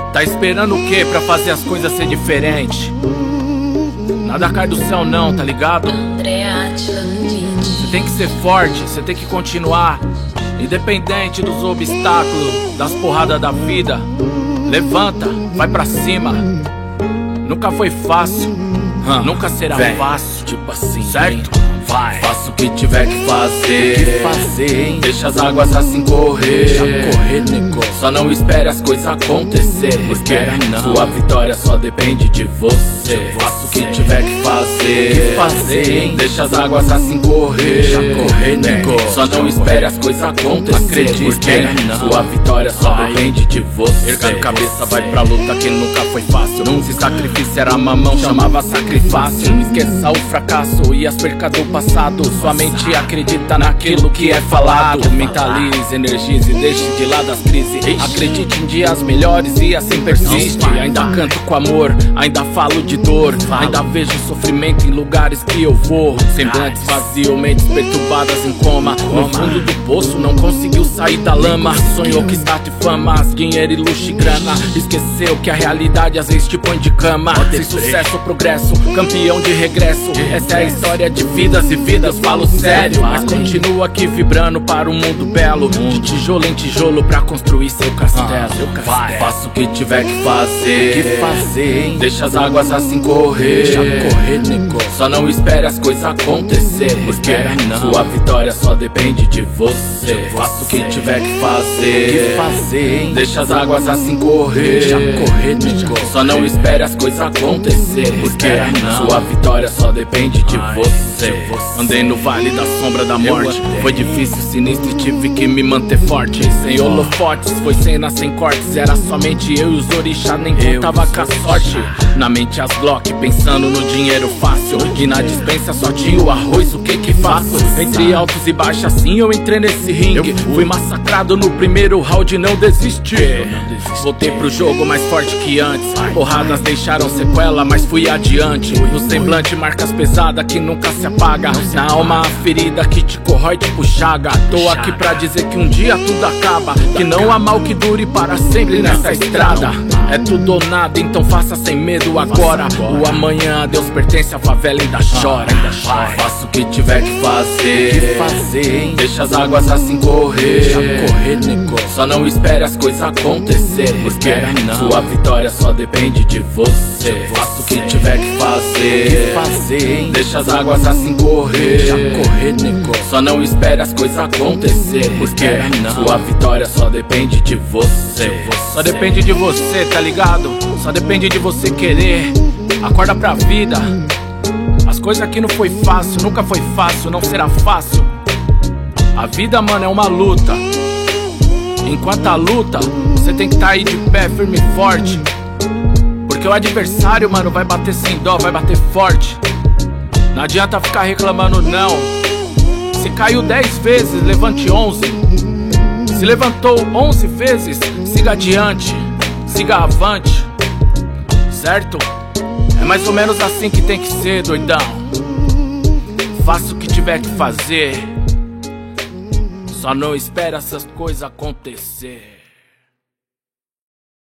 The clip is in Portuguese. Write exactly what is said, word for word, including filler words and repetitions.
Tá esperando o que pra fazer as coisas ser diferente? Nada cai do céu não, tá ligado? Você tem que ser forte, você tem que continuar. Independente dos obstáculos, das porradas da vida. Levanta, vai pra cima. Nunca foi fácil, hum, nunca será Vem. fácil. Tipo assim, certo? Vai. Faça o que tiver que fazer, que fazer hein? Deixa as águas assim correr. Deixa correr, nego. Só não espere as coisas acontecer, porque sua vitória só depende de você. Faça o que tiver que fazer, que fazer hein? Deixa as águas assim correr. Deixa correr, nego. Só não espere as coisas acontecer, porque sua vitória só depende de você. Erga a cabeça, vai pra luta que nunca foi fácil. Não se sacrifício era mamão, chamava sacrifício. Não esqueça o fracasso e as percas do passado. Sua mente acredita naquilo que é falado. Mentalize, energize, deixe de lado as crises. Acredite em dias melhores e assim persiste. Ainda canto com amor, ainda falo de dor. Ainda vejo sofrimento em lugares que eu vou. Semblantes vazios, mentes perturbadas em coma. No fundo do poço não conseguiu sair da lama. Sonhou que status e fama, dinheiro e luxo e grana. Esqueceu que a realidade às vezes te põe de cama. Sem sucesso ou progresso, campeão de regresso. Essa é a história de vidas e vidas, falo sério. Mas continua aqui vibrando para um mundo belo. De tijolo em tijolo pra construir seu castelo. Vai. Faça o que tiver que fazer, que fazer hein? Deixa as águas assim correr. Deixa correr, nego. Só não espere as coisas acontecer, porque sua vitória só depende de você. Faça o que tiver que fazer, que fazer hein? Deixa as águas assim correr. Deixa correr, nego. Só não espere as coisas acontecer, porque sua vitória só depende de você. Andei no vale da sombra da morte. Foi difícil, sinistro e tive que me manter forte. Sem holofotes, foi cena sem cortes. Era somente eu e os orixá, nem contava com a sorte. Na mente as Glock, pensando no dinheiro fácil. E na dispensa só tinha o arroz, o que que faço? Entre altos e baixos assim eu entrei nesse ringue. Fui massacrado no primeiro round, não desisti. Voltei pro jogo mais forte que antes. Porradas deixaram sequela, mas fui adiante. No semblante marcas pesadas que nunca se apaga. Na alma a ferida que te corrói tipo chaga. Tô aqui pra dizer que um dia tudo acaba, que não há mal que dure para sempre nessa estrada. É tudo ou nada, então faça sem medo agora. O amanhã a Deus pertence, a favela ainda chora. Faça o que tiver que fazer, que fazer hein? Deixa as águas assim correr. Deixa correr, nego. Só não espere as coisas acontecer, porque sua vitória só depende de você. Faça o que tiver que fazer, que fazer hein? Deixa as águas assim correr. Deixa correr, nego. Só não espere as coisas acontecer, porque sua vitória só depende de você. Só depende de você, tá ligado? Só depende de você querer. Acorda pra vida. As coisas aqui não foi fácil, nunca foi fácil, não será fácil. A vida, mano, é uma luta. Enquanto a luta, você tem que tá aí de pé, firme e forte. Porque o adversário, mano, vai bater sem dó, vai bater forte. Não adianta ficar reclamando não. Se caiu dez vezes, levante onze. Se levantou onze vezes, siga adiante, siga avante. Certo? É mais ou menos assim que tem que ser, doidão. Faça o que tiver que fazer. Só não espere essas coisas acontecer.